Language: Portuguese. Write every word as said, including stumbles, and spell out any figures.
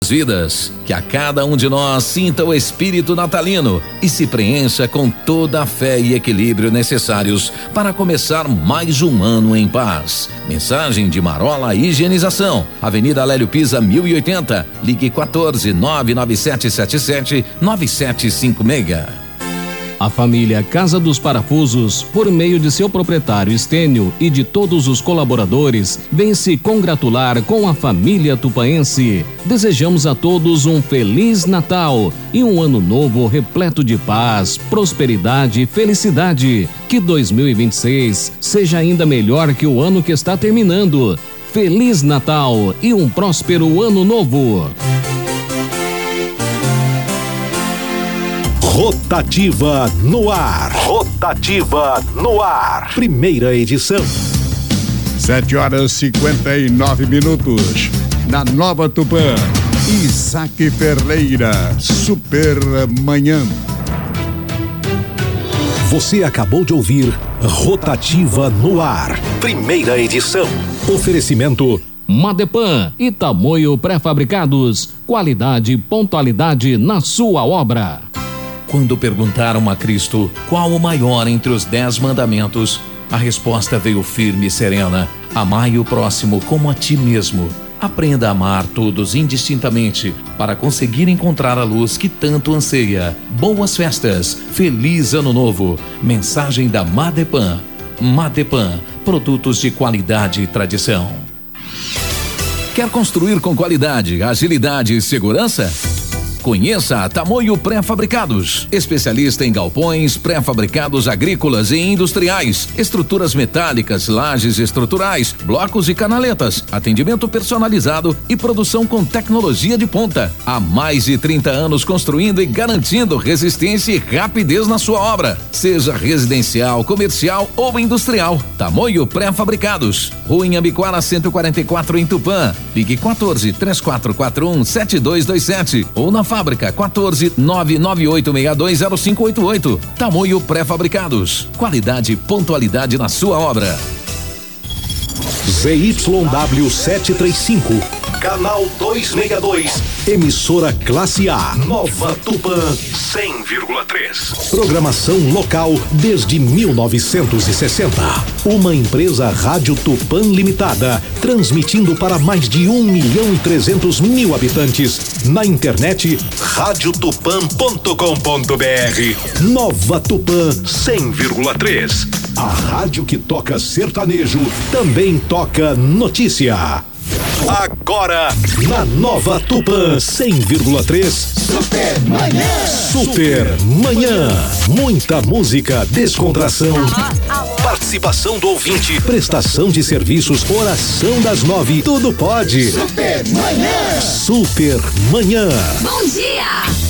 vidas. Que a cada um de nós sinta o espírito natalino e se preencha com toda a fé e equilíbrio necessários para começar mais um ano em paz. Mensagem de Marola Higienização, Avenida Lélio Pisa mil e oitenta, ligue quatorze, nove nove sete sete sete, nove sete cinco seis. A família Casa dos Parafusos, por meio de seu proprietário Estênio e de todos os colaboradores, vem se congratular com a família tupaense. Desejamos a todos um Feliz Natal e um ano novo repleto de paz, prosperidade e felicidade. Que dois mil e vinte e seis seja ainda melhor que o ano que está terminando. Feliz Natal e um próspero ano novo. Rotativa no ar. Rotativa no ar. Primeira edição. Sete horas e cinquenta e nove minutos. Na Nova Tupã. Isaac Ferreira. Super Manhã. Você acabou de ouvir Rotativa no ar. Primeira edição. Oferecimento Madepan e Tamoio Pré-Fabricados. Qualidade e pontualidade na sua obra. Quando perguntaram a Cristo qual o maior entre os dez mandamentos, a resposta veio firme e serena: amai o próximo como a ti mesmo. Aprenda a amar todos indistintamente para conseguir encontrar a luz que tanto anseia. Boas festas, feliz ano novo. Mensagem da Madepan. Madepan, produtos de qualidade e tradição. Quer construir com qualidade, agilidade e segurança? Conheça a Tamoio Pré-Fabricados, especialista em galpões, pré-fabricados agrícolas e industriais, estruturas metálicas, lajes estruturais, blocos e canaletas, atendimento personalizado e produção com tecnologia de ponta. Há mais de trinta anos construindo e garantindo resistência e rapidez na sua obra, seja residencial, comercial ou industrial. Tamoio Pré-Fabricados, Rua Inhambiquara cento e quarenta e quatro em Tupã. Ligue quatorze, três quatro quatro um, sete dois dois sete ou na Fábrica quatorze, nove nove oito seis dois zero cinco oito oito. Tamoio Pré-Fabricados. Qualidade e pontualidade na sua obra. Z Y W setecentos e trinta e cinco, canal duzentos e sessenta e dois, emissora classe A, Nova Tupã, cem vírgula três. Programação local desde mil novecentos e sessenta. Uma empresa Rádio Tupã Limitada, transmitindo para mais de um milhão e trezentos mil habitantes. Na internet, rádio tupã ponto com ponto br. Nova Tupã cem vírgula três. A rádio que toca sertanejo também toca notícia. Agora, na Nova Tupã cem vírgula três. Super Manhã. Super Manhã. Muita música, descontração. Participação do ouvinte, prestação de serviços, oração das nove. Tudo pode. Super Manhã. Super Manhã. Bom dia.